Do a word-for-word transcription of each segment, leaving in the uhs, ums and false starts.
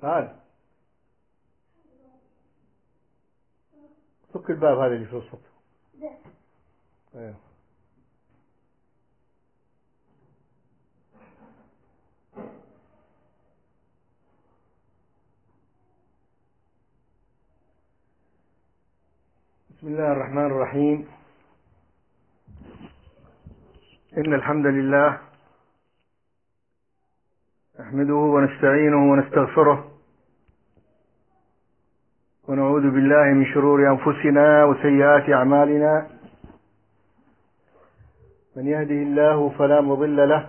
تعال فك الباب هذا اللي في الوسط. ايوه. بسم الله الرحمن الرحيم. إن الحمد لله نحمده ونستعينه ونستغفره ونعوذ بالله من شرور أنفسنا وسيئات أعمالنا. من يهده الله فلا مضل له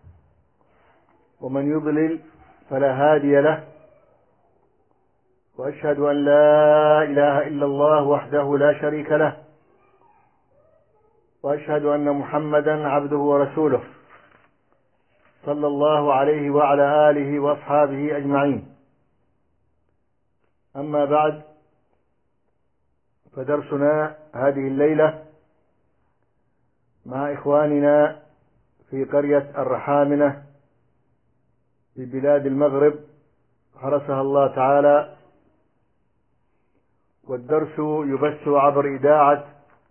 ومن يضلل فلا هادي له، وأشهد أن لا إله إلا الله وحده لا شريك له، وأشهد أن محمدا عبده ورسوله صلى الله عليه وعلى آله وأصحابه أجمعين. أما بعد، فدرسنا هذه الليلة مع إخواننا في قرية الرحامنة في بلاد المغرب حرسها الله تعالى، والدرس يبث عبر إذاعة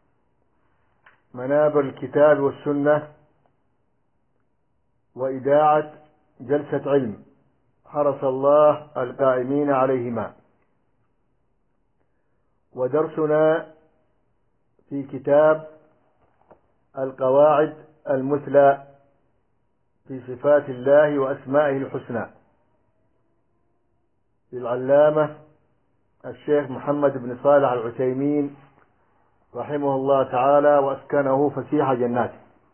منابر الكتاب والسنة وإذاعة جلسة علم حرس الله القائمين عليهما. ودرسنا في كتاب القواعد المثلى في صفات الله وأسمائه الحسنى للعلامة الشيخ محمد بن صالح العثيمين رحمه الله تعالى وأسكنه فسيح جناته.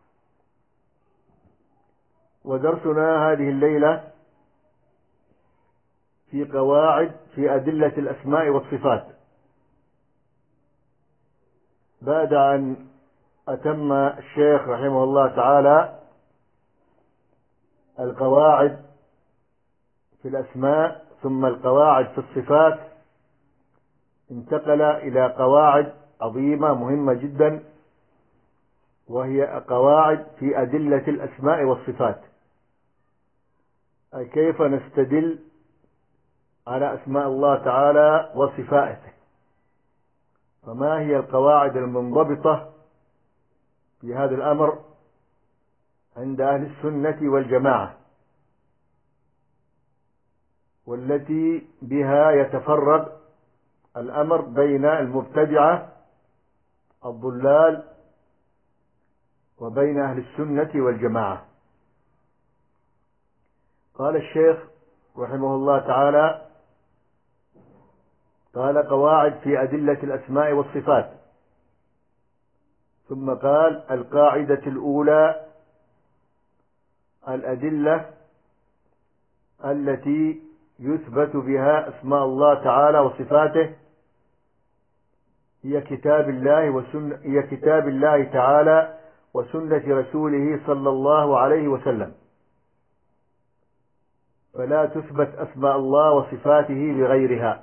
ودرسنا هذه الليلة في قواعد في أدلة الأسماء والصفات، بعد أن أتم الشيخ رحمه الله تعالى القواعد في الأسماء ثم القواعد في الصفات، انتقل إلى قواعد عظيمة مهمة جدا، وهي قواعد في أدلة الأسماء والصفات، أي كيف نستدل على أسماء الله تعالى وصفاته. فما هي القواعد المنضبطة في هذا الأمر عند أهل السنة والجماعة، والتي بها يتفرق الأمر بين المبتدعة الضلال وبين أهل السنة والجماعة. قال الشيخ رحمه الله تعالى: قال قواعد في أدلة الأسماء والصفات، ثم قال: القاعدة الأولى الأدلة التي يثبت بها أسماء الله تعالى وصفاته هي كتاب الله وسنة هي كتاب الله تعالى وسنة رسوله صلى الله عليه وسلم، فلا تثبت أسماء الله وصفاته بغيرها.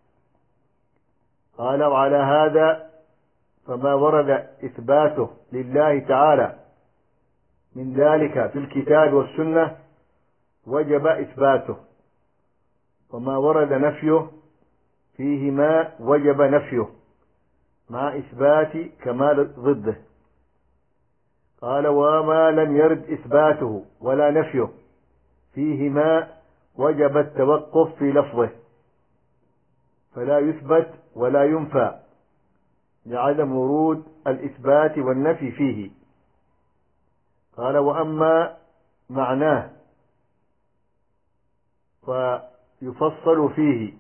قال: وعلى هذا فما ورد إثباته لله تعالى من ذلك في الكتاب والسنة وجب إثباته، وما ورد نفيه فيهما وجب نفيه مع إثبات كمال ضده. قال: وما لم يرد إثباته ولا نفيه فيهما وجب التوقف في لفظه، فلا يثبت ولا ينفى لعدم ورود الإثبات والنفي فيه. قال: وأما معناه فيفصل فيه،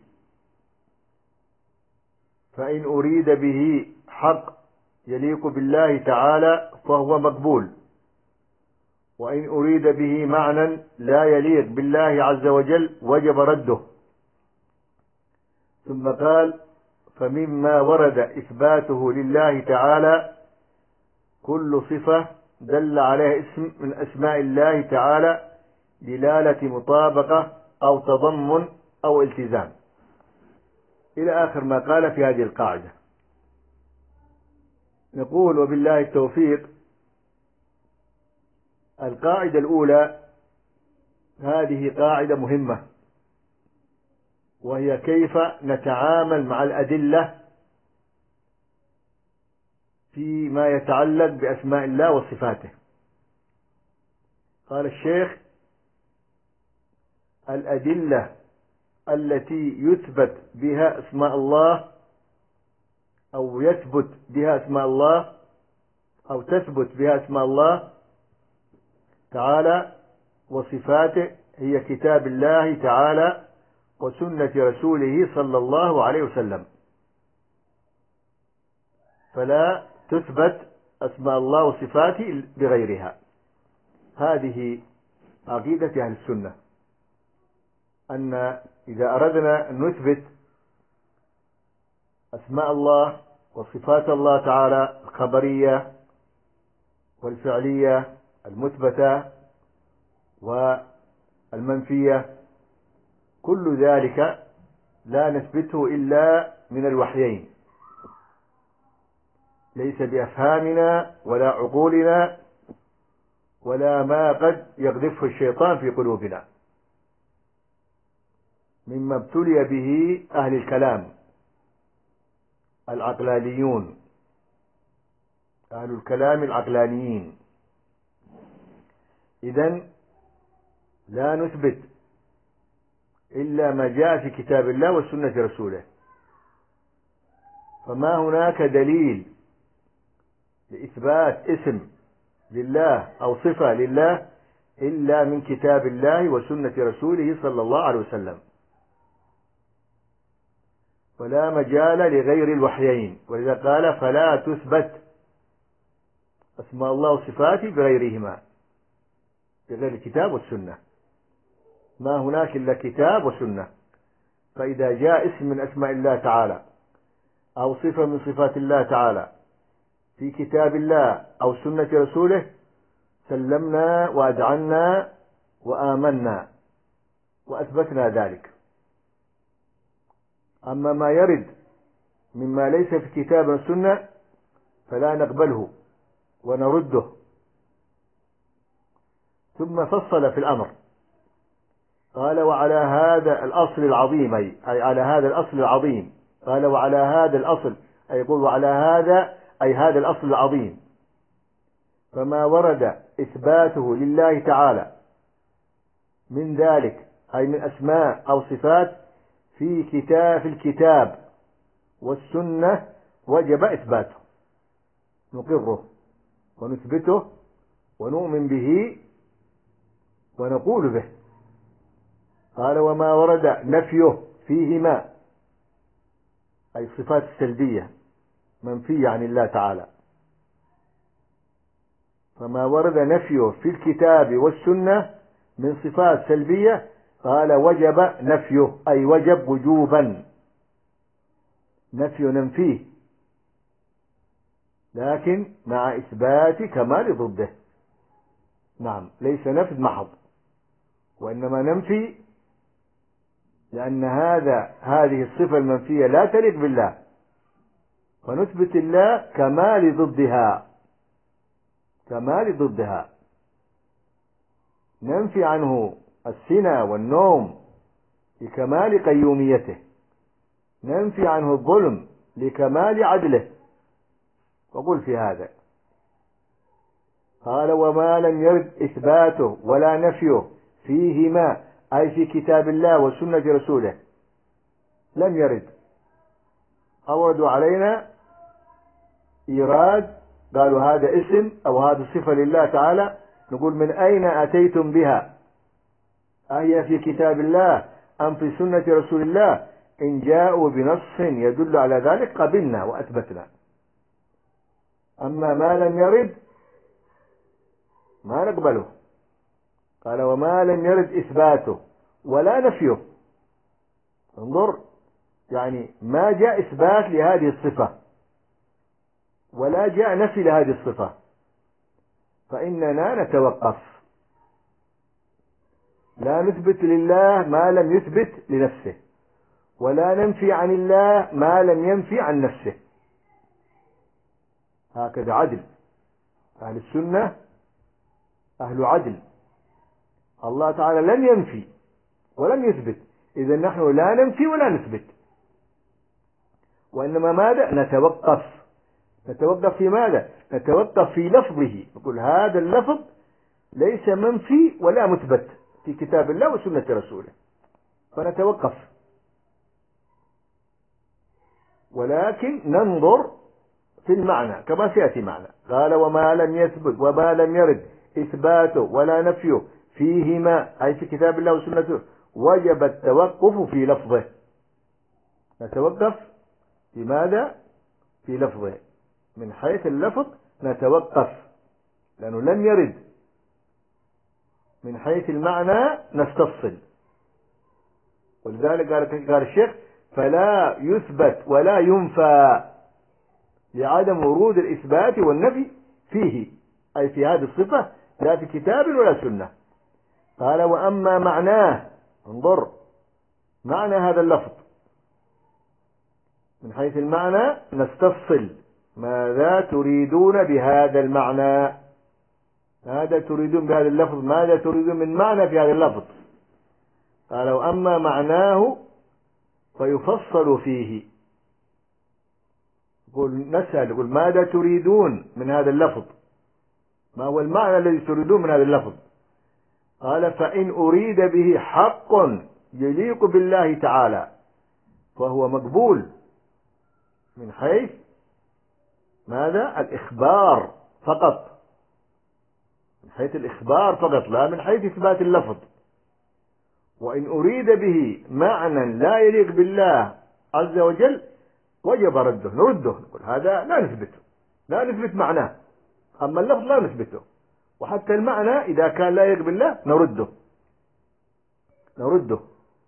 فإن أريد به حق يليق بالله تعالى فهو مقبول، وإن أريد به معنى لا يليق بالله عز وجل وجب رده. ثم قال: فمما ورد إثباته لله تعالى كل صفة دل عليه اسم من أسماء الله تعالى دلالة مطابقة أو تضمن أو التزام، إلى آخر ما قال في هذه القاعدة. نقول وبالله التوفيق: القاعدة الأولى هذه قاعدة مهمة، وهي كيف نتعامل مع الأدلة فيما يتعلق بأسماء الله وصفاته. قال الشيخ: الأدلة التي يثبت بها أسماء الله أو يثبت بها أسماء الله أو تثبت بها أسماء الله تعالى وصفاته هي كتاب الله تعالى وسنة رسوله صلى الله عليه وسلم، فلا تثبت أسماء الله وصفاته بغيرها. هذه عقيدة أهل السنة، أن إذا أردنا أن نثبت أسماء الله وصفات الله تعالى الخبرية والفعلية المثبتة والمنفية، كل ذلك لا نثبته إلا من الوحيين، ليس بأفهامنا ولا عقولنا ولا ما قد يقذفه الشيطان في قلوبنا مما ابتلي به أهل الكلام العقلانيون، أهل الكلام العقلانيين. إذن لا نثبت إلا ما جاء في كتاب الله وسنة رسوله، فما هناك دليل لإثبات اسم لله أو صفة لله إلا من كتاب الله وسنة رسوله صلى الله عليه وسلم، ولا مجال لغير الوحيين. ولذا قال: فلا تثبت أسماء الله وصفاته بغيرهما، بغير الكتاب والسنة. ما هناك إلا كتاب وسنة، فإذا جاء اسم من أسماء الله تعالى أو صفة من صفات الله تعالى في كتاب الله أو سنة رسوله سلمنا وأدعنا وآمنا وأثبتنا ذلك. أما ما يرد مما ليس في كتاب والسنة فلا نقبله ونرده. ثم فصل في الأمر، قال: وعلى هذا الأصل العظيم، أي على هذا الأصل العظيم. قال: وعلى هذا الأصل، أي يقول وعلى هذا أي هذا الأصل العظيم، فما ورد إثباته لله تعالى من ذلك، أي من أسماء أو صفات في كتاب في الكتاب والسنة وجب إثباته، نقره ونثبته ونؤمن به ونقول به. قال: وما ورد نفيه فيهما، أي الصفات السلبية منفية عن الله تعالى، فما ورد نفيه في الكتاب والسنة من صفات سلبية قال وجب نفيه، أي وجب وجوبا، نفي ننفيه لكن مع إثبات كمال ضده. نعم، ليس نفي محض، وإنما ننفي لأن هذا هذه الصفة المنفية لا تليق بالله، ونثبت الله كمال ضدها، كمال ضدها. ننفي عنه السنة والنوم لكمال قيوميته، ننفي عنه الظلم لكمال عدله. وقل في هذا. قال: وما لم يرد إثباته ولا نفيه فيهما، أي في كتاب الله وسنة رسوله، لم يرد. أوردوا علينا إيراد، قالوا هذا اسم أو هذا صفة لله تعالى، نقول: من أين أتيتم بها؟ أهي في كتاب الله أم في سنة رسول الله؟ إن جاءوا بنص يدل على ذلك قبلنا وأثبتنا. أما ما لم يرد ما نقبله. قال: وما لم يرد إثباته ولا نفيه. انظر، يعني ما جاء إثبات لهذه الصفة ولا جاء نفي لهذه الصفة، فإننا نتوقف، لا نثبت لله ما لم يثبت لنفسه، ولا ننفي عن الله ما لم ينفي عن نفسه. هكذا عدل أهل السنة، أهل عدل. الله تعالى لم ينفي ولم يثبت إذا نحن لا ننفي ولا نثبت، وإنما ماذا؟ نتوقف. نتوقف في ماذا؟ نتوقف في لفظه، نقول هذا اللفظ ليس منفي ولا مثبت في كتاب الله وسنة رسوله، فنتوقف، ولكن ننظر في المعنى كما سيأتي معنا. قال وما لم يثبت وما لم يرد إثباته ولا نفيه فيهما، أي في كتاب الله وسنته، وجب التوقف في لفظه. نتوقف في ماذا؟ في لفظه، من حيث اللفظ نتوقف لأنه لم يرد. من حيث المعنى نستفصل. ولذلك قال قال الشيخ فلا يثبت ولا ينفى لعدم ورود الإثبات والنفي فيه، أي في هذه الصفة، لا في كتاب ولا سنة. قال وأما معناه، انظر معنى هذا اللفظ، من حيث المعنى نستفصل، ماذا تريدون بهذا المعنى؟ ماذا تريدون بهذا اللفظ؟ ماذا تريدون من معنى في هذا اللفظ؟ قال وأما معناه فيفصل فيه. يقول نسأل، يقول ماذا تريدون من هذا اللفظ؟ ما هو المعنى الذي تريدون من هذا اللفظ؟ قال فإن أريد به حق يليق بالله تعالى فهو مقبول من حيث ماذا؟ الإخبار فقط، من حيث الإخبار فقط، لا من حيث إثبات اللفظ. وإن أريد به معنى لا يليق بالله عز وجل وجب رده، نرده، نقول هذا لا نثبته، لا نثبت معناه، أما اللفظ لا نثبته، وحتى المعنى إذا كان لا يليق بالله نرده نرده.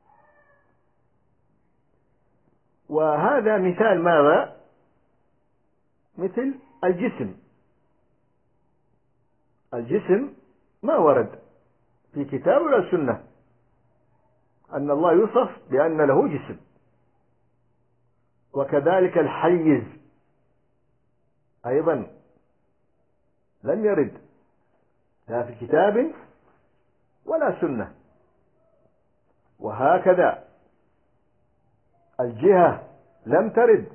وهذا مثال ماذا؟ مثل الجسم. الجسم ما ورد في كتاب ولا سنة أن الله يوصف بأن له جسم. وكذلك الحيز أيضا لم يرد لا في كتاب ولا سنة. وهكذا الجهة لم ترد،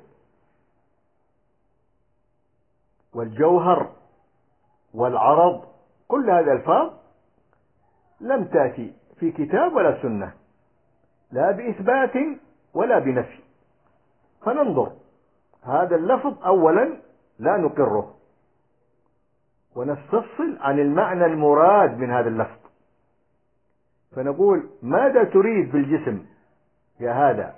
والجوهر والعرض، كل هذه الألفاظ لم تأتي في كتاب ولا سنة، لا بإثبات ولا بنفي. فننظر هذا اللفظ أولا لا نقره، ونستفصل عن المعنى المراد من هذا اللفظ، فنقول ماذا تريد بالجسم يا هذا؟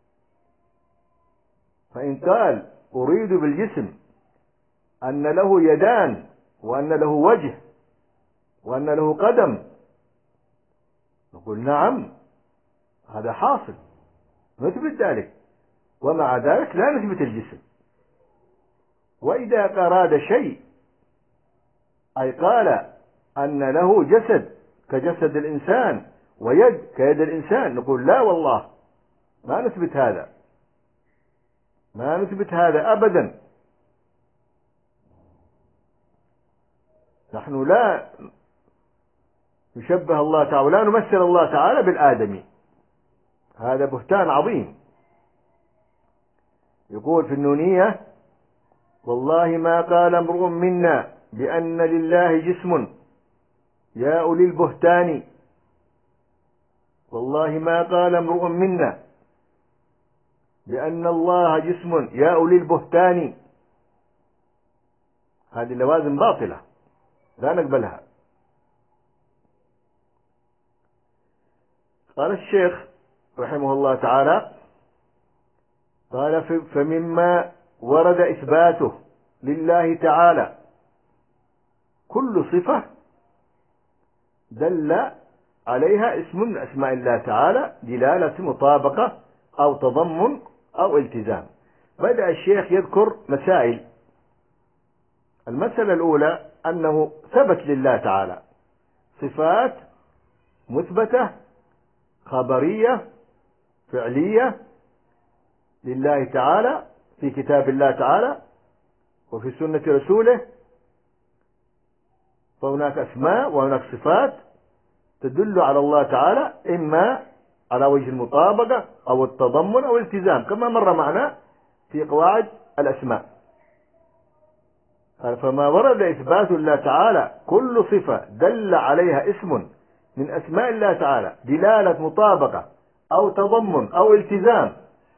فإن قال أريد بالجسم أن له يدان وأن له وجه وأن له قدم، نقول نعم هذا حاصل، نثبت ذلك، ومع ذلك لا نثبت الجسم. وإذا أراد شيء أي قال أن له جسد كجسد الإنسان ويد كيد الإنسان، نقول لا والله ما نثبت هذا، ما نثبت هذا أبدا. نحن لا نشبه الله تعالى ولا نمثل الله تعالى بالآدمي، هذا بهتان عظيم. يقول في النونية والله ما قال امرؤ منا بأن لله جسم يا أولي البهتان، والله ما قال امرؤ منا بأن الله جسم يا أولي البهتان. هذه اللوازم باطلة لا نقبلها. قال الشيخ رحمه الله تعالى قال فمما ورد إثباته لله تعالى كل صفة دل عليها اسم من أسماء الله تعالى دلالة مطابقة أو تضمن أو التزام. بدأ الشيخ يذكر مسائل. المسألة الأولى أنه ثبت لله تعالى صفات مثبتة خبرية فعلية لله تعالى في كتاب الله تعالى وفي سنة رسوله. فهناك أسماء وهناك صفات تدل على الله تعالى إما على وجه المطابقة أو التضمن أو الالتزام كما مر معنا في قواعد الأسماء. قال فما ورد إثبات الله تعالى كل صفة دل عليها اسم من أسماء الله تعالى دلالة مطابقة أو تضمن أو التزام.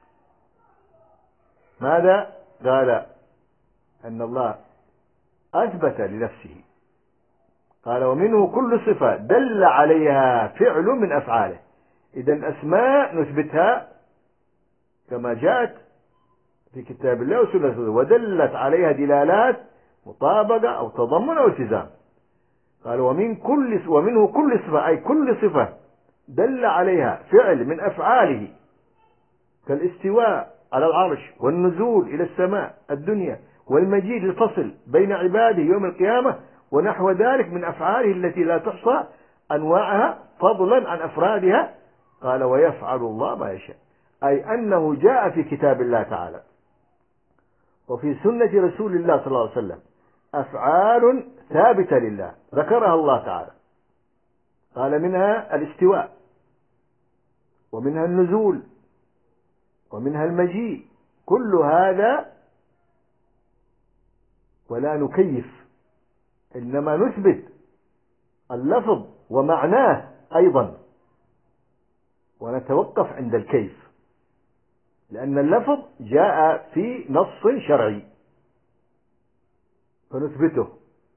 ماذا؟ قال أن الله أثبت لنفسه، قال ومنه كل صفة دل عليها فعل من أفعاله. إذن أسماء نثبتها كما جاءت في كتاب الله وسنة رسوله ودلت عليها دلالات مطابقة أو تضمن أو التزام. قال ومن كل ومنه كل صفة أي كل صفة دل عليها فعل من أفعاله كالاستواء على العرش والنزول إلى السماء الدنيا والمجيء للفصل بين عباده يوم القيامة ونحو ذلك من أفعاله التي لا تحصى أنواعها فضلا عن أفرادها. قال ويفعل الله ما يشاء، أي أنه جاء في كتاب الله تعالى وفي سنة رسول الله صلى الله عليه وسلم أفعال ثابتة لله ذكرها الله تعالى. قال منها الاستواء ومنها النزول ومنها المجيء، كل هذا ولا نكيف، إنما نثبت اللفظ ومعناه أيضا ونتوقف عند الكيف، لأن اللفظ جاء في نص شرعي فنثبته،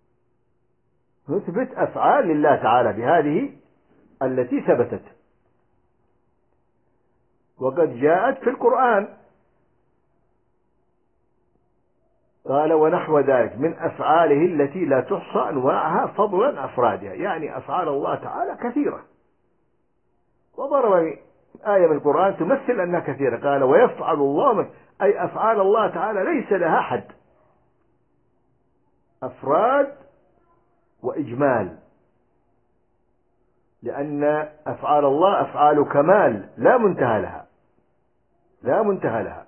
نثبت أفعال لله تعالى بهذه التي ثبتت وقد جاءت في القرآن. قال ونحو ذلك من أفعاله التي لا تحصى أنواعها فضلا عن أفرادها، يعني أفعال الله تعالى كثيرة، وضرب آية من القرآن تمثل أنها كثيرة. قال ويفعل الله، أي أفعال الله تعالى ليس لها حد، أفراد وإجمال، لأن أفعال الله أفعال كمال لا منتهى لها، لا منتهى لها.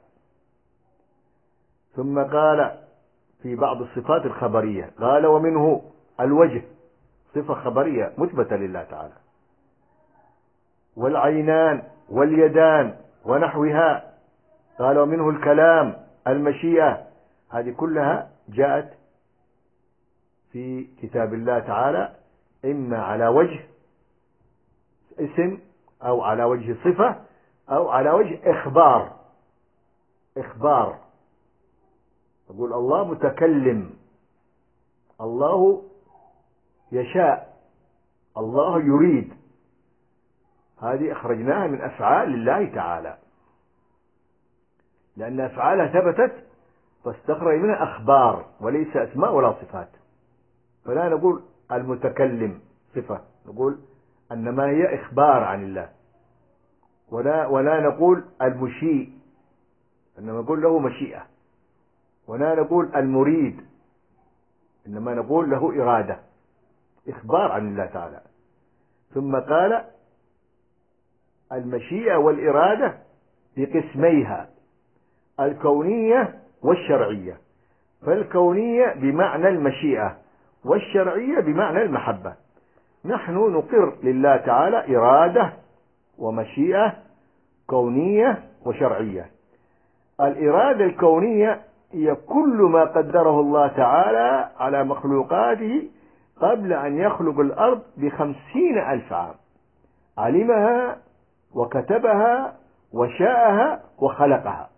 ثم قال في بعض الصفات الخبرية قال ومنه الوجه، صفة خبرية مثبتة لله تعالى، والعينان واليدان ونحوها. قال ومنه الكلام، المشيئة، هذه كلها جاءت في كتاب الله تعالى إما على وجه اسم أو على وجه صفة أو على وجه إخبار. إخبار يقول الله متكلم، الله يشاء، الله يريد، هذه أخرجناها من أفعال لله تعالى لأن أفعالها ثبتت فاستخرج منها أخبار وليس أسماء ولا صفات. فلا نقول المتكلم صفة، نقول أنما هي إخبار عن الله، ولا, ولا نقول المشيء إنما نقول له مشيئة، ولا نقول المريد إنما نقول له إرادة، إخبار عن الله تعالى. ثم قال المشيئة والإرادة بقسميها الكونية والشرعية، فالكونية بمعنى المشيئة والشرعية بمعنى المحبة. نحن نقر لله تعالى إرادة ومشيئة كونية وشرعية. الإرادة الكونية هي كل ما قدره الله تعالى على مخلوقاته قبل أن يخلق الأرض بخمسين ألف عام، علمها وكتبها وشاءها وخلقها،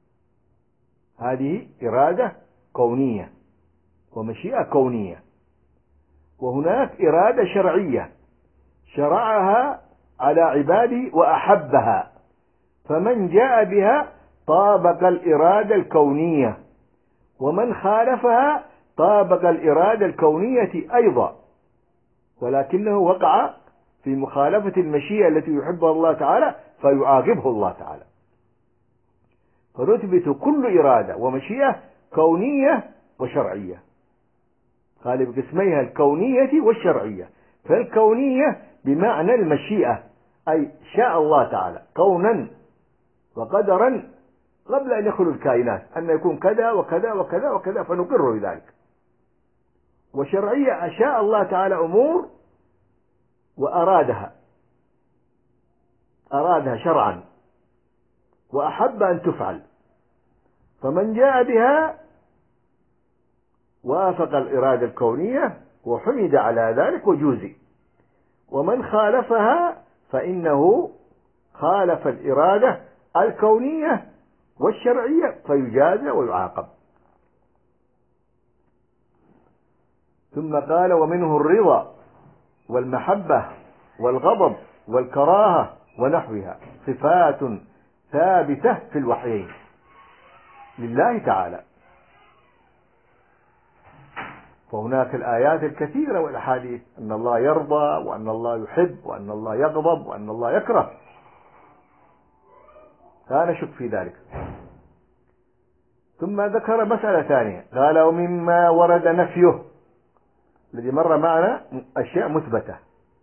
هذه إرادة كونية ومشيئة كونية. وهناك إرادة شرعية شرعها على عباده وأحبها، فمن جاء بها طابق الإرادة الكونية، ومن خالفها طابق الإرادة الكونية أيضا، ولكنه وقع في مخالفة المشيئة التي يحبها الله تعالى فيعاقبه الله تعالى. فنثبت كل إرادة ومشيئة كونية وشرعية، قال بقسميها الكونية والشرعية. فالكونية بمعنى المشيئة، أي شاء الله تعالى كونا وقدرا قبل أن يخلق الكائنات أن يكون كذا وكذا وكذا وكذا فنقر بذلك. وشرعية أشاء الله تعالى أمور وأرادها، أرادها شرعا وأحب أن تفعل، فمن جاء بها وافق الإرادة الكونية وحمد على ذلك وجوزي، ومن خالفها فإنه خالف الإرادة الكونية والشرعية فيجازى ويعاقب. ثم قال: ومنه الرضا والمحبة والغضب والكراهة ونحوها، صفات ثابتة في الوحيين لله تعالى. وهناك الآيات الكثيرة والأحاديث أن الله يرضى وأن الله يحب وأن الله يغضب وأن الله يكره، لا نشك في ذلك. ثم ذكر مسألة ثانية، قال: ومما ورد نفيه، الذي مر معنا أشياء مثبتة،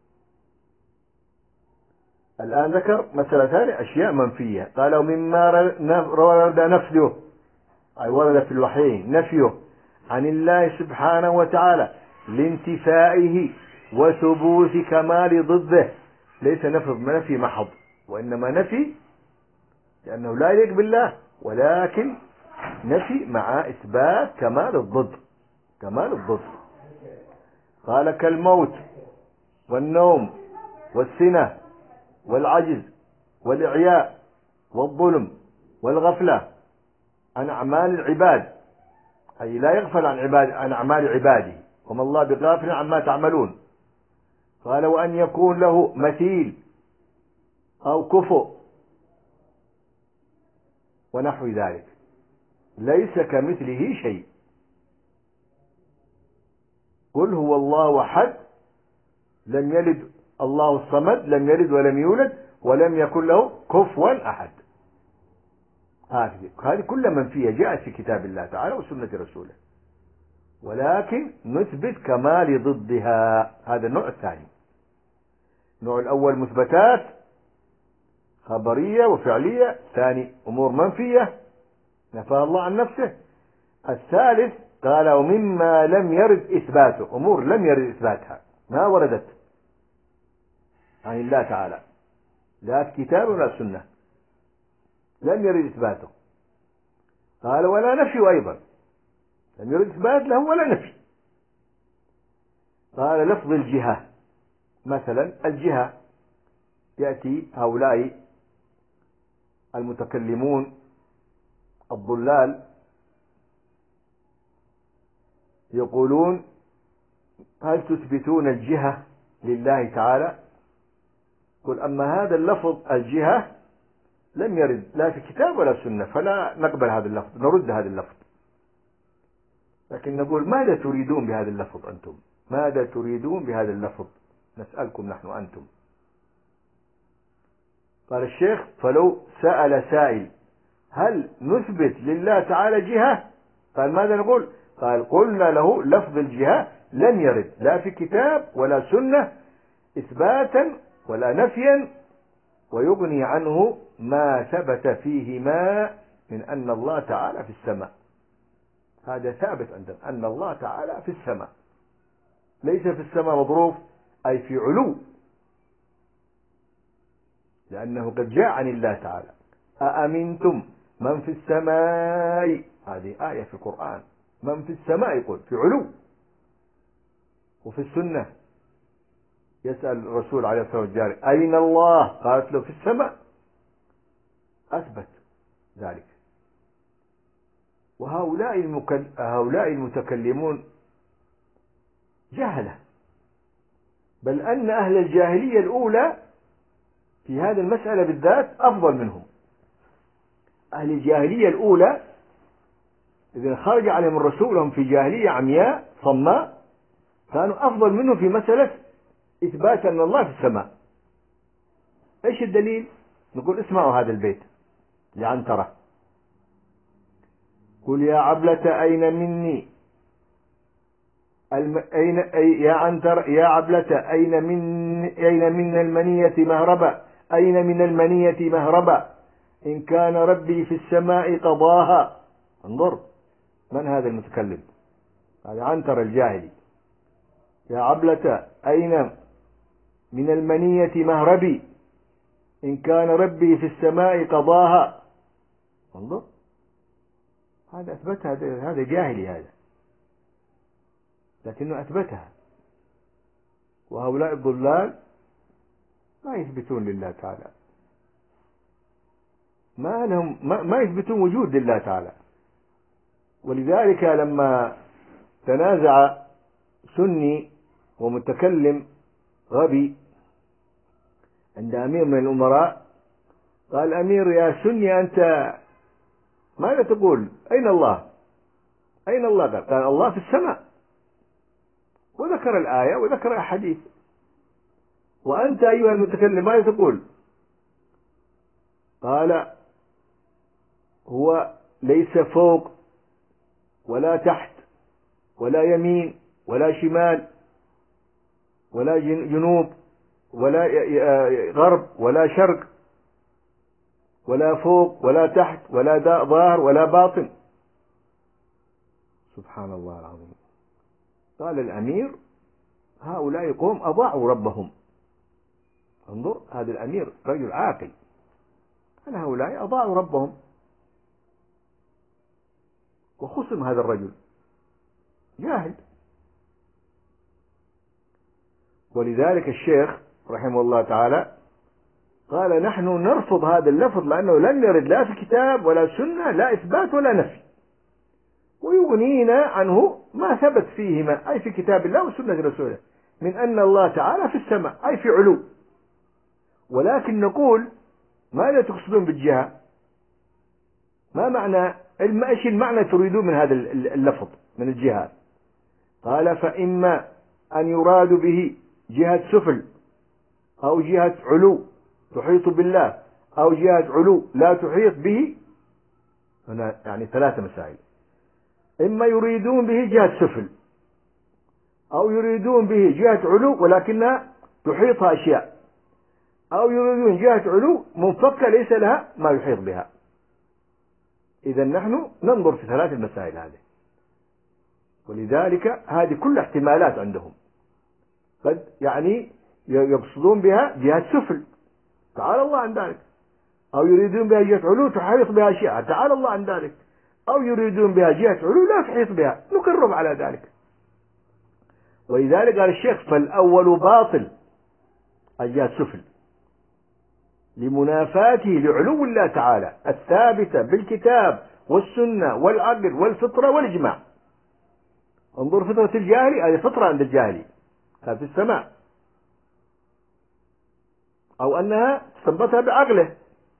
الآن ذكر مسألة ثانية أشياء منفية. قال: ومما ورد نفيه، أي ورد في الوحيين نفيه عن الله سبحانه وتعالى لانتفائه وثبوت كمال ضده، ليس نفي محض، وإنما نفي لأنه لا يليق بالله، ولكن نفي مع إثبات كمال الضد، كمال الضد. قال: كالموت والنوم والسنة والعجز والإعياء والظلم والغفلة عن أعمال العباد، أي لا يغفل عن عباد عن أعمال عباده، وما الله بغافل عما تعملون. قال: وأن يكون له مثيل أو كفؤ ونحو ذلك، ليس كمثله شيء. قل هو الله أحد لم يلد، الله الصمد لم يلد ولم يولد ولم يكن له كفوا أحد. هذه هذه كل منفية جاءت في كتاب الله تعالى وسنة رسوله، ولكن نثبت كمال ضدها. هذا النوع الثاني. النوع الأول مثبتات خبرية وفعلية، ثاني أمور منفية نفاها الله عن نفسه. الثالث قال: ومما لم يرد إثباته، أمور لم يرد إثباتها، ما وردت عن الله تعالى لا كتاب ولا سنة، لم يرد إثباته. قال: ولا نفي أيضا، لم يرد إثبات له ولا نفي. قال: لفظ الجهة، مثلا الجهة يأتي هؤلاء المتكلمون الضلال يقولون: هل تثبتون الجهة لله تعالى؟ قل: أما هذا اللفظ الجهة لم يرد لا في كتاب ولا سنة، فلا نقبل هذا اللفظ، نرد هذا اللفظ. لكن نقول: ماذا تريدون بهذا اللفظ أنتم؟ ماذا تريدون بهذا اللفظ؟ نسألكم نحن أنتم. قال الشيخ: فلو سأل سائل هل نثبت لله تعالى جهة؟ قال: ماذا نقول؟ قال: قلنا له: لفظ الجهة لم يرد لا في كتاب ولا سنة إثباتا ولا نفيا، ويغني عنه ما ثبت فيهما من أن الله تعالى في السماء. هذا ثابت عندنا أن الله تعالى في السماء، ليس في السماء مظروف، أي في علو، لأنه قد جاء عن الله تعالى: أأمنتم من في السماء، هذه آية في القرآن، من في السماء يقول في علو. وفي السنة يسأل الرسول عليه الصلاة والسلام: أين الله؟ قالت له: في السماء، أثبت ذلك. وهؤلاء المكل... هؤلاء المتكلمون جهلة، بل أن أهل الجاهلية الأولى في هذه المسألة بالذات أفضل منهم. أهل الجاهلية الأولى إذا خرج عليهم الرسول هم في جاهلية عمياء صماء، كانوا أفضل منهم في مسألة إثبات أن الله في السماء. إيش الدليل؟ نقول: اسمعوا هذا البيت لعنترة: قل يا عبلة أين مني الم... أين أي يا عنتر يا عبلة أين من أين من المنية مهربا، أين من المنية مهربا، إن كان ربي في السماء قضاها. انظر من هذا المتكلم، هذا عنتر الجاهلي. يا عبلة أين من المنية مهربي، إن كان ربي في السماء قضاها. انظر، هذا أثبتها، هذا جاهلي هذا، لكنه أثبتها. وهؤلاء الضلال ما يثبتون لله تعالى، ما لهم ما, ما يثبتون وجود لله تعالى. ولذلك لما تنازع سني ومتكلم غبي عند أمير من الأمراء، قال الأمير يا سني أنت ماذا تقول؟ أين الله؟ أين الله؟ قال, قال الله في السماء، وذكر الآية وذكر الحديث. وأنت أيها المتكلم ماذا تقول؟ قال هو ليس فوق ولا تحت ولا يمين ولا شمال ولا جنوب ولا غرب ولا شرق ولا فوق ولا تحت ولا ظاهر ولا باطن. سبحان الله العظيم. قال الأمير هؤلاء قوم أضاعوا ربهم. انظر، هذا الأمير رجل عاقل، أن هؤلاء أضاعوا ربهم. وخصم هذا الرجل جاهل. ولذلك الشيخ رحمه الله تعالى قال نحن نرفض هذا اللفظ لأنه لم يرد لا في كتاب ولا سنة، لا إثبات ولا نفي، ويغنينا عنه ما ثبت فيهما، أي في كتاب الله وسنة رسوله، من أن الله تعالى في السماء أي في علو. ولكن نقول ماذا تقصدون بالجهة؟ ما معنى ايش المعنى تريدون من هذا اللفظ من الجهة؟ قال فإما أن يراد به جهة سفل أو جهة علو تحيط بالله، أو جهة علو لا تحيط به. هنا يعني ثلاثة مسائل: إما يريدون به جهة سفل، أو يريدون به جهة علو ولكنها تحيطها أشياء، أو يريدون جهة علو منفكة ليس لها ما يحيط بها. إذا نحن ننظر في ثلاث المسائل هذه، ولذلك هذه كل احتمالات عندهم. قد يعني يقصدون بها جهة سفل، تعالى الله عن ذلك، أو يريدون بها جهة علو تحيط بها أشياء، تعالى الله عن ذلك، أو يريدون بها جهة علو لا تحيط بها، نقرب على ذلك. ولذلك قال الشيخ فالأول باطل، الجهة السفل، لمنافاته لعلو الله تعالى الثابتة بالكتاب والسنة والعقل والفطرة والإجماع. انظر، فطرة الجاهلي هذه فطرة عند الجاهلي كانت في السماء، أو أنها استنبطها بعقله،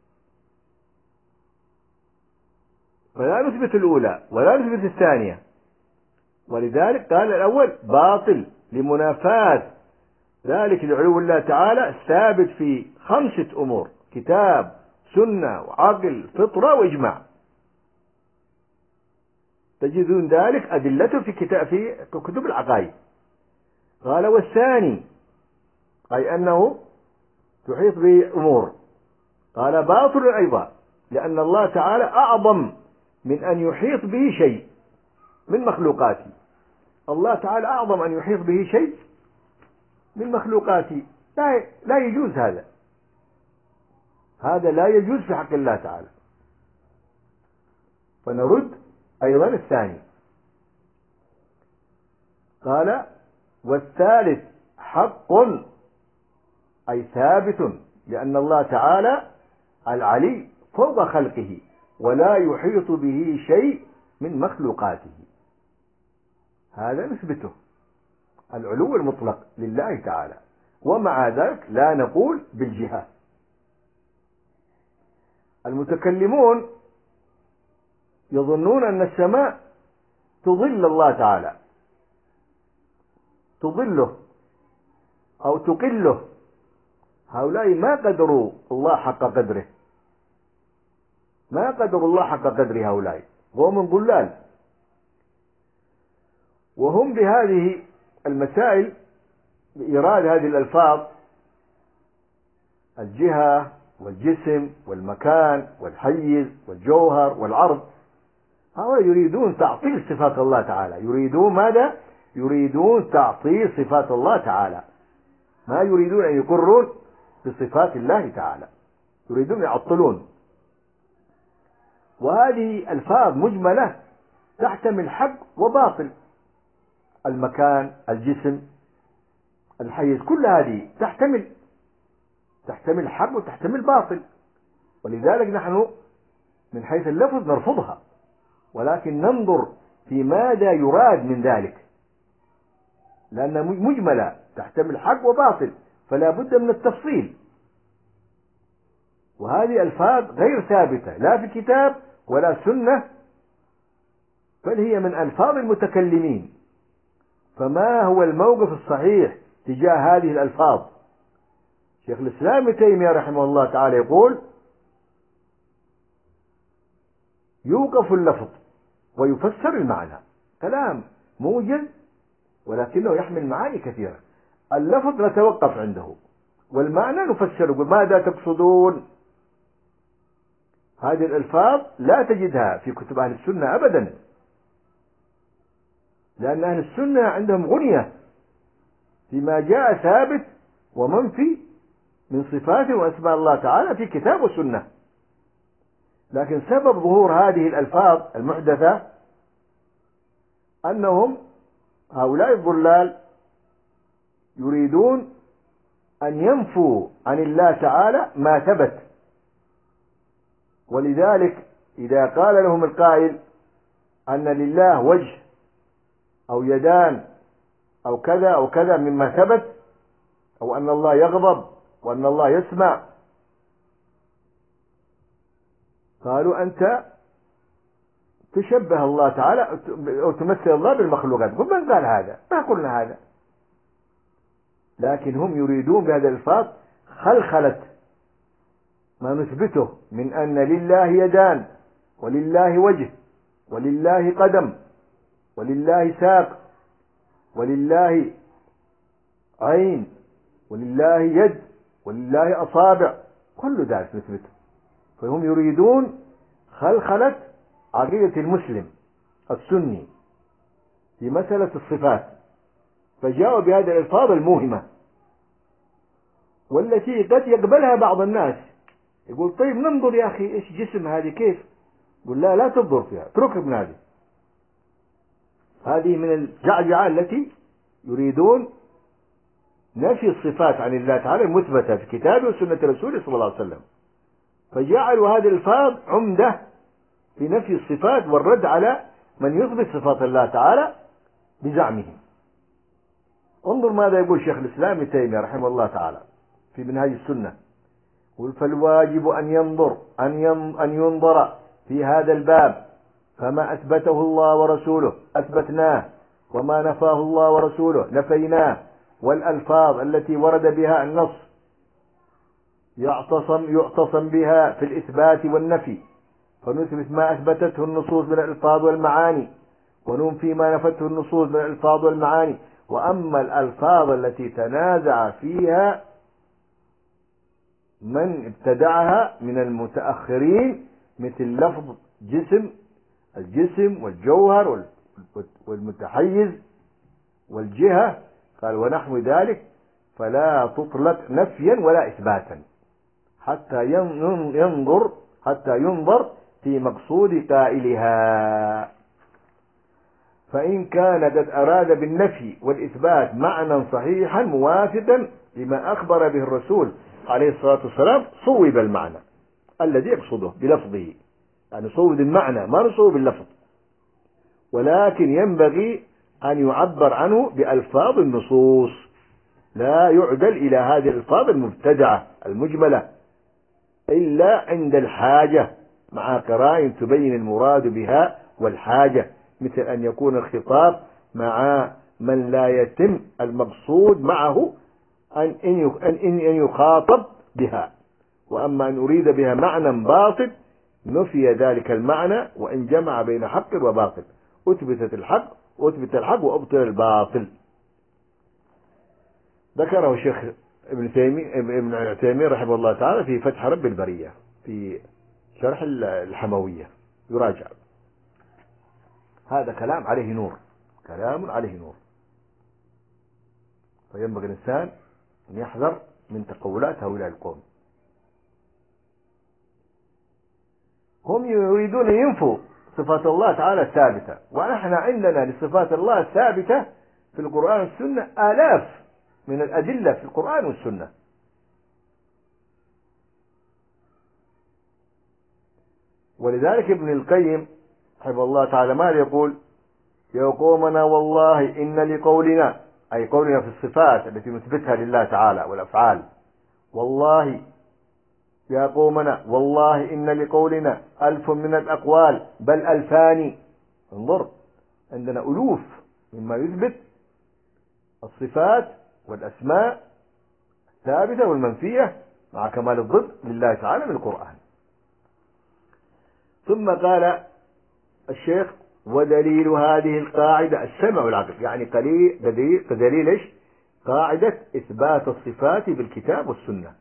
فلا نثبت الأولى ولا نثبت الثانية. ولذلك قال الأول باطل لمنافاة ذلك لعلو الله تعالى الثابت في خمسة أمور: كتاب، سنة، وعقل، فطرة، وإجماع. تجدون ذلك أدلته في كتاب في كتب العقائد. قال والثاني أي أنه تحيط به أمور، قال باطل أيضا لأن الله تعالى أعظم من أن يحيط به شيء من مخلوقاته. الله تعالى أعظم أن يحيط به شيء من مخلوقاته، لا لا يجوز هذا، هذا لا يجوز في حق الله تعالى. فنرد أيضا الثاني. قال والثالث حق أي ثابت، لأن الله تعالى العلي فوق خلقه ولا يحيط به شيء من مخلوقاته، هذا نثبته العلو المطلق لله تعالى، ومع ذلك لا نقول بالجهة. المتكلمون يظنون أن السماء تظل الله تعالى، تظله أو تقله. هؤلاء ما قدروا الله حق قدره، ما قدروا الله حق قدر هؤلاء، قوم ضلال. وهم بهذه المسائل بإيراد هذه الألفاظ الجهة والجسم والمكان والحيز والجوهر والعرض، هؤلاء يريدون تعطيل صفات الله تعالى. يريدون ماذا؟ يريدون تعطيل صفات الله تعالى، ما يريدون أن يقرون بصفات الله تعالى. يريدون يعطلون. وهذه ألفاظ مجملة تحتمل حق وباطل، المكان، الجسم، الحيز، كل هذه تحتمل تحتمل حق وتحتمل باطل. ولذلك نحن من حيث اللفظ نرفضها، ولكن ننظر في ماذا يراد من ذلك، لأنها مجملة تحتمل حق وباطل، فلا بد من التفصيل. وهذه ألفاظ غير ثابتة لا في كتاب ولا سنة، بل هي من ألفاظ المتكلمين. فما هو الموقف الصحيح تجاه هذه الألفاظ؟ شيخ الإسلام ابن تيمية رحمه الله تعالى يقول: يوقف اللفظ ويفسر المعنى. كلام موجز ولكنه يحمل معاني كثيرة. اللفظ نتوقف عنده، والمعنى نفسره. ماذا تقصدون؟ هذه الألفاظ لا تجدها في كتب أهل السنة أبدا، لأن أهل السنة عندهم غنية فيما جاء ثابت ومنفي من صفات وأسماء الله تعالى في كتاب وسنة. لكن سبب ظهور هذه الألفاظ المحدثة أنهم هؤلاء الضلال يريدون أن ينفوا عن الله تعالى ما ثبت. ولذلك إذا قال لهم القائل أن لله وجه أو يدان أو كذا أو كذا مما ثبت، أو أن الله يغضب وأن الله يسمع، قالوا أنت تشبه الله تعالى أو تمثل الله بالمخلوقات. قل من قال هذا؟ ما قلنا هذا. لكن هم يريدون بهذا الألفاظ خلخلة ما نثبته من أن لله يدان ولله وجه ولله قدم ولله ساق ولله عين ولله يد ولله أصابع، كل ذلك نثبته. فهم يريدون خلخلة عقيدة المسلم السني في مسألة الصفات، فجاءوا بهذه الألفاظ الموهمة والتي قد يقبلها بعض الناس. يقول طيب ننظر يا أخي إيش جسم هذه كيف؟ يقول لا لا تنظر فيها، اترك ابن هذه. هذه من الجعجعة التي يريدون نفي الصفات عن الله تعالى المثبتة في كتابه وسنة رسوله صلى الله عليه وسلم، فجعلوا هذه الألفاظ عمدة في نفي الصفات والرد على من يثبت صفات الله تعالى بزعمهم. انظر ماذا يقول شيخ الإسلام ابن تيمية رحمه الله تعالى في منهاج السنة. يقول: فالواجب أن ينظر أن أن ينظر في هذا الباب، فما أثبته الله ورسوله أثبتناه، وما نفاه الله ورسوله نفيناه، والألفاظ التي ورد بها النص يعتصم يعتصم بها في الإثبات والنفي، فنثبت ما أثبتته النصوص من الألفاظ والمعاني، وننفي ما نفته النصوص من الألفاظ والمعاني. وأما الألفاظ التي تنازع فيها من ابتدعها من المتأخرين مثل لفظ جسم الجسم والجوهر والمتحيز والجهة، قال: ونحو ذلك فلا تطلق نفيا ولا إثباتا حتى ينظر حتى ينظر في مقصود قائلها. فإن كان قد أراد بالنفي والإثبات معنى صحيحا موافقا لما أخبر به الرسول عليه الصلاة والسلام صوب المعنى الذي يقصده بلفظه، يعني صوب المعنى ما نصوب باللفظ، ولكن ينبغي أن يعبر عنه بألفاظ النصوص، لا يعدل إلى هذه الألفاظ المبتدعة المجملة إلا عند الحاجة مع قرائن تبين المراد بها والحاجة، مثل أن يكون الخطاب مع من لا يتم المقصود معه أن أن يخاطب بها. وأما أن أريد بها معنى باطل نفي ذلك المعنى، وإن جمع بين حق وباطل أثبتت الحق أثبت الحق وأبطل الباطل. ذكره الشيخ ابن تيمية ابن تيمية رحمه الله تعالى في فتح رب البرية في شرح الحموية، يراجع. هذا كلام عليه نور، كلام عليه نور، فينبغي الإنسان أن يحذر من تقولات هؤلاء القوم. هم يريدون أن ينفوا صفات الله تعالى الثابتة، ونحن عندنا لصفات الله الثابتة في القرآن والسنة آلاف من الأدلة في القرآن والسنة. ولذلك ابن القيم حفظه الله تعالى ماذا يقول؟ يا قومنا والله إن لقولنا، أي قولنا في الصفات التي نثبتها لله تعالى والأفعال، والله يا قومنا والله إن لقولنا ألف من الأقوال بل ألفان. انظر، عندنا ألوف مما يثبت الصفات والأسماء الثابتة والمنفية مع كمال الضد لله تعالى من القرآن. ثم قال الشيخ ودليل هذه القاعدة السمع والعقل، يعني قليل كدليل ايش؟ قاعدة إثبات الصفات بالكتاب والسنة.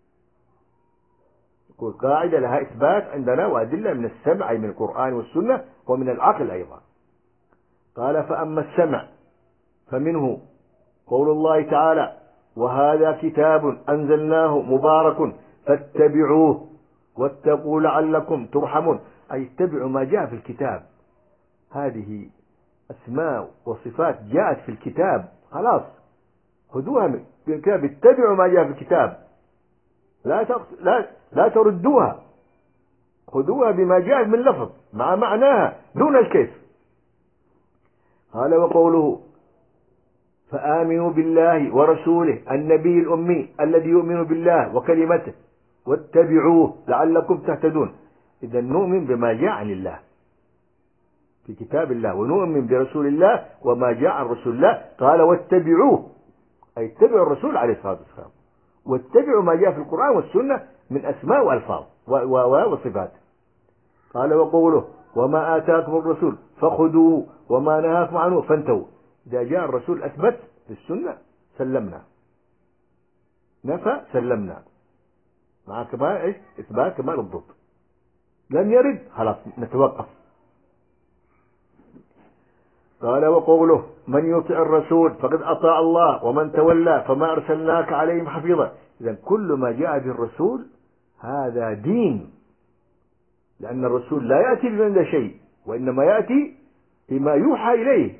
يقول قاعدة لها إثبات عندنا وأدلة من السمع أي من القرآن والسنة ومن العقل أيضا. قال فأما السمع فمنه قول الله تعالى وهذا كتاب أنزلناه مبارك فاتبعوه واتقوا لعلكم ترحمون، أي اتبعوا ما جاء في الكتاب. هذه أسماء وصفات جاءت في الكتاب، خلاص خذوها من الكتاب، اتبعوا ما جاء في الكتاب، لا لا لا تردوها، خذوها بما جاء من لفظ مع معناها دون الكيف. قال وقوله فآمنوا بالله ورسوله النبي الأمي الذي يؤمن بالله وكلمته واتبعوه لعلكم تهتدون. إذا نؤمن بما جاء عن الله في كتاب الله، ونؤمن برسول الله وما جاء عن رسول الله. قال واتبعوه، أي اتبعوا الرسول عليه الصلاة والسلام، واتبعوا ما جاء في القرآن والسنة من أسماء وألفاظ وصفات. قال وقوله وما آتاكم الرسول فخذوه وما نهاكم عنه فانتهوا. إذا جاء الرسول أثبت في السنة سلمنا، نفى سلمنا، مع كمال إيش؟ إثبات كمال الضبط. لم يرد خلاص نتوقف. قال وقوله من يطع الرسول فقد أطاع الله ومن تولى فما أرسلناك عليهم حفيظا. إذا كل ما جاء به الرسول هذا دين، لأن الرسول لا يأتي بمن شيء، وإنما يأتي بما يوحى إليه.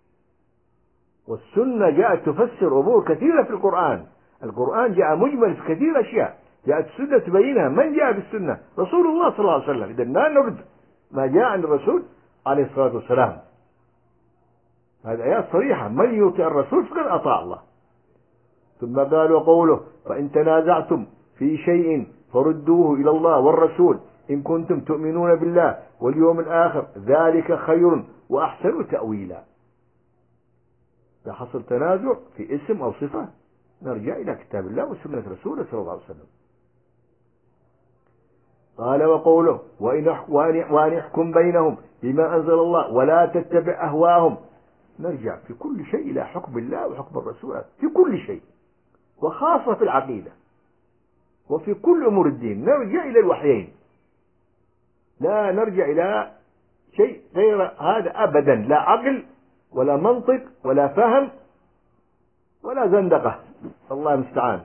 والسنة جاءت تفسر أمور كثيرة في القرآن. القرآن جاء مجمل في كثير أشياء، جاءت السنة تبينها. من جاء بالسنة؟ رسول الله صلى الله عليه وسلم. إذا لا نرد ما جاء عن الرسول عليه الصلاة والسلام. هذه آيات صريحة، من يطع الرسول فقد أطاع الله. ثم قال وقوله فإن تنازعتم في شيء فردوه إلى الله والرسول إن كنتم تؤمنون بالله واليوم الآخر ذلك خير وأحسن تأويلا. إذا حصل تنازع في اسم أو صفة نرجع إلى كتاب الله وسنة رسوله صلى الله عليه وسلم. قال وقوله وأن يحكم بينهم بما أنزل الله ولا تتبع أهواهم. نرجع في كل شيء إلى حكم الله وحكم الرسول في كل شيء، وخاصة في العقيدة وفي كل أمور الدين نرجع إلى الوحيين، لا نرجع إلى شيء غير هذا أبدا، لا عقل ولا منطق ولا فهم ولا زندقة، الله المستعان.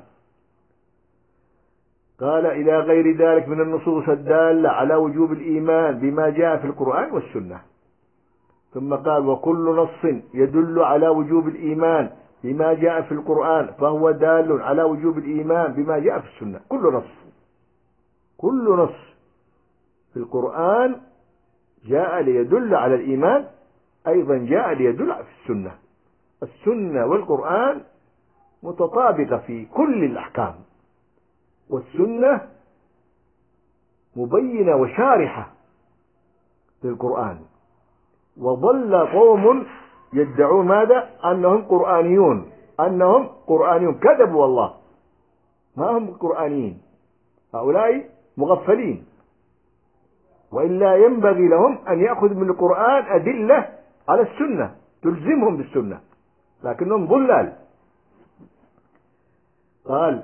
قال إلى غير ذلك من النصوص الدالة على وجوب الإيمان بما جاء في القرآن والسنة. ثم قال وكل نص يدل على وجوب الإيمان بما جاء في القرآن فهو دال على وجوب الإيمان بما جاء في السنة. كل نص كل نص في القرآن جاء ليدل على الإيمان أيضا جاء ليدل في السنة. السنة والقرآن متطابقة في كل الأحكام، والسنة مبينة وشارحة للقرآن. وظل قوم يدعون ماذا؟ أنهم قرآنيون، أنهم قرآنيون. كذبوا والله، ما هم قرآنيين، هؤلاء مغفلين. وإلا ينبغي لهم أن يأخذ من القرآن أدلة على السنة تلزمهم بالسنة، لكنهم ضلال. قال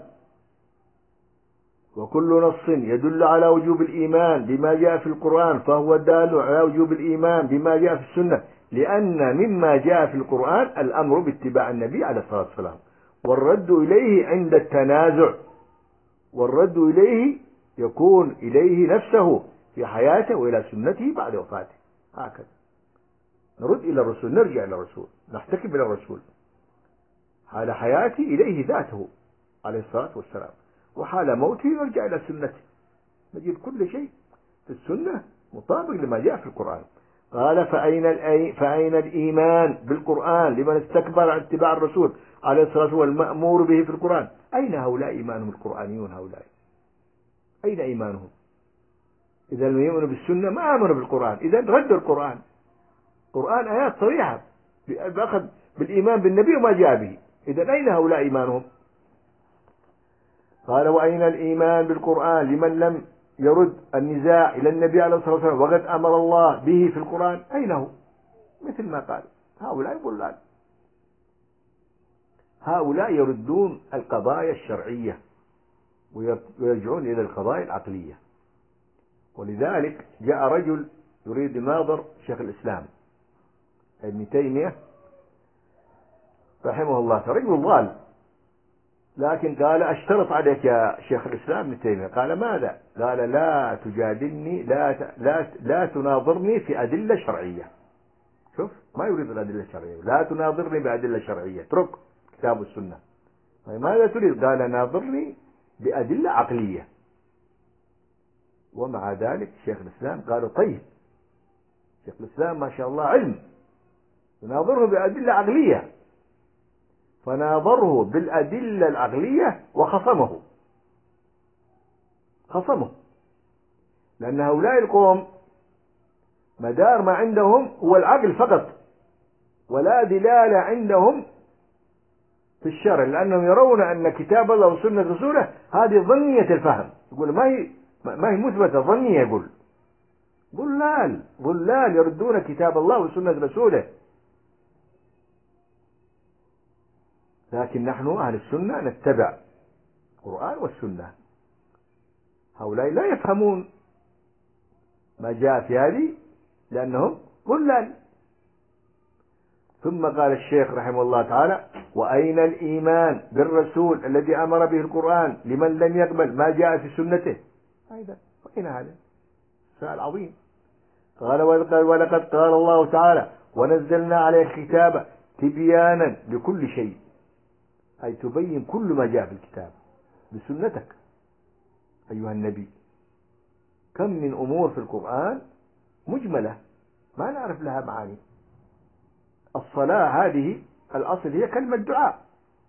وكل نص يدل على وجوب الإيمان بما جاء في القرآن فهو دال على وجوب الإيمان بما جاء في السنة، لأن مما جاء في القرآن الأمر باتباع النبي عليه الصلاة والسلام، والرد إليه عند التنازع، والرد إليه يكون إليه نفسه في حياته وإلى سنته بعد وفاته. هكذا نرد إلى الرسول، نرجع إلى الرسول، نحتكم إلى الرسول. حال حياته إليه ذاته عليه الصلاة والسلام، وحال موته نرجع إلى سنته، نجد كل شيء في السنة مطابق لما جاء في القرآن. قال فأين, فأين الإيمان بالقرآن لمن استكبر عن اتباع الرسول عليه الصلاة والسلام والمأمور به في القرآن؟ أين هؤلاء إيمانهم القرآنيون هؤلاء؟ أين إيمانهم؟ إذا لم يؤمنوا بالسنة ما آمنوا بالقرآن، إذا ردوا القرآن. القرآن آيات صريحة بأخذ بالإيمان بالنبي وما جاء به، إذا أين هؤلاء إيمانهم؟ قال وأين الإيمان بالقرآن لمن لم يرد النزاع إلى النبي عليه الصلاة والسلام وقد أمر الله به في القرآن؟ أين هو؟ مثل ما قال هؤلاء ضلال، هؤلاء يردون القضايا الشرعية ويرجعون إلى القضايا العقلية. ولذلك جاء رجل يريد يناظر شيخ الإسلام ابن تيمية رحمه الله، رجل ضال، لكن قال أشترط عليك يا شيخ الإسلام ابن تيمية. قال ماذا؟ قال لا تجادلني، لا لا لا تناظرني في أدلة شرعية. شوف ما يريد الأدلة الشرعية، لا تناظرني بأدلة شرعية، اترك كتاب السنة. ماذا تريد؟ قال ناظرني بأدلة عقلية. ومع ذلك شيخ الإسلام قالوا طيب، شيخ الإسلام ما شاء الله علم، يناظره بأدلة عقلية، فناظره بالأدلة العقلية وخصمه، خصمه، لأن هؤلاء القوم مدار ما عندهم هو العقل فقط، ولا دلالة عندهم في الشرع، لأنهم يرون أن كتاب الله وسنة رسوله هذه ظنية الفهم، يقول ما هي ما هي مثبتة، ظنية. يقول ضلال ضلال يردون كتاب الله وسنة رسوله. لكن نحن أهل السنة نتبع القرآن والسنة، هؤلاء لا يفهمون ما جاء في هذه لأنهم ضلال. ثم قال الشيخ رحمه الله تعالى وأين الإيمان بالرسول الذي أمر به القرآن لمن لم يقبل ما جاء في سنته؟ أيضا وأين هذا؟ سؤال عظيم. قال ولقد قال الله تعالى ونزلنا عليك الكتاب تبيانا لكل شيء، أي تبين كل ما جاء في الكتاب بسنتك أيها النبي. كم من أمور في القرآن مجملة ما نعرف لها معاني. الصلاة هذه الأصل هي كلمة دعاء،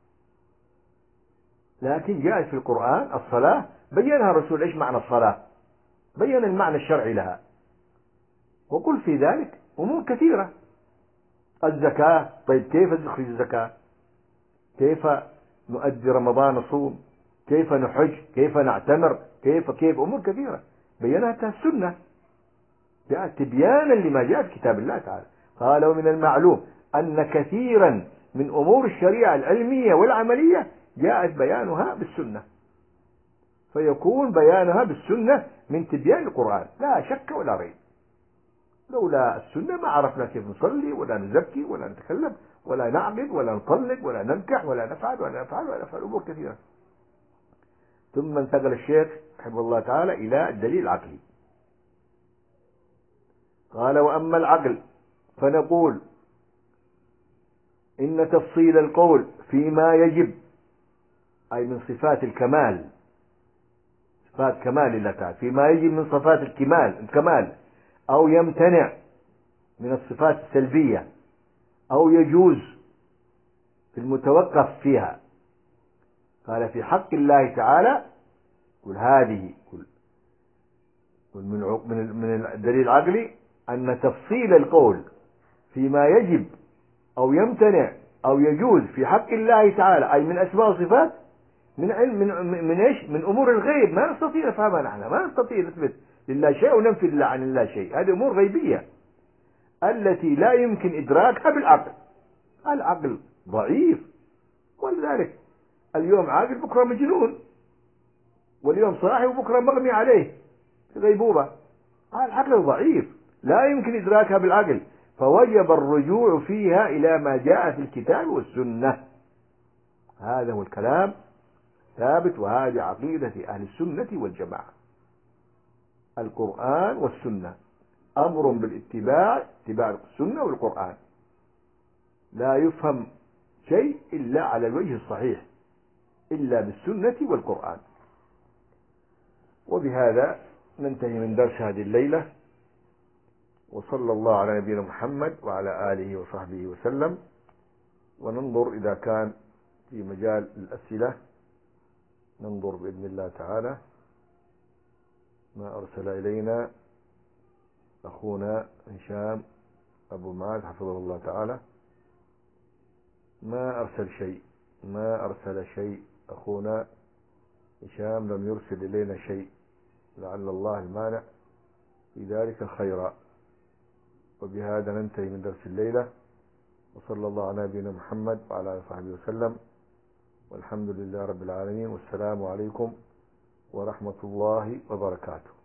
لكن جاءت في القرآن الصلاة بينها الرسول إيش معنى الصلاة، بين المعنى الشرعي لها، وقل في ذلك أمور كثيرة. الزكاة، طيب كيف نخرج الزكاة؟ كيف نؤدي رمضان نصوم؟ كيف نحج؟ كيف نعتمر؟ كيف كيف أمور كثيرة بينها السنة، جاءت تبيانا لما جاء في كتاب الله تعالى. قال ومن المعلوم أن كثيرا من أمور الشريعة العلمية والعملية جاءت بيانها بالسنة، فيكون بيانها بالسنة من تبيان القرآن لا شك ولا ريب. لولا السنة ما عرفنا كيف نصلي ولا نزكي ولا نتكلم ولا نعقد ولا نطلق ولا ننكح ولا نفعل ولا نفعل ولا نفعل أمور كثيرة. ثم انتقل الشيخ رحمه الله تعالى إلى الدليل العقلي. قال وأما العقل فنقول إن تفصيل القول فيما يجب، أي من صفات الكمال، صفات كمال الله تعالى، فيما يجب من صفات الكمال الكمال أو يمتنع من الصفات السلبية أو يجوز في المتوقف فيها. قال في حق الله تعالى قل هذه قل من من الدليل العقلي أن تفصيل القول فيما يجب أو يمتنع أو يجوز في حق الله تعالى، أي من أسماء وصفات، من علم من من إيش؟ من أمور الغيب ما نستطيع نفهمها نحن، ما نستطيع نثبت لله شيء وننفي لله عن الله شيء. هذه أمور غيبية التي لا يمكن إدراكها بالعقل، العقل ضعيف، ولذلك اليوم عاقل بكرة مجنون، واليوم صاحي وبكرة مغمي عليه في غيبوبة. العقل ضعيف لا يمكن إدراكها بالعقل، فوجب الرجوع فيها إلى ما جاء في الكتاب والسنة. هذا هو الكلام ثابت، وهذه عقيدة أهل السنة والجماعة. القرآن والسنة، أمر بالاتباع، اتباع السنة والقرآن، لا يفهم شيء إلا على الوجه الصحيح إلا بالسنة والقرآن. وبهذا ننتهي من درس هذه الليلة، وصلى الله على نبينا محمد وعلى آله وصحبه وسلم. وننظر إذا كان في مجال الأسئلة، ننظر بإذن الله تعالى ما أرسل إلينا أخونا هشام أبو معاذ حفظه الله تعالى. ما أرسل شيء، ما أرسل شيء أخونا هشام، لم يرسل إلينا شيء، لعل الله المانع في ذلك خيرا. وبهذا ننتهي من درس الليلة، وصلى الله على نبينا محمد وعلى آله وصحبه وسلم، والحمد لله رب العالمين، والسلام عليكم ورحمة الله وبركاته.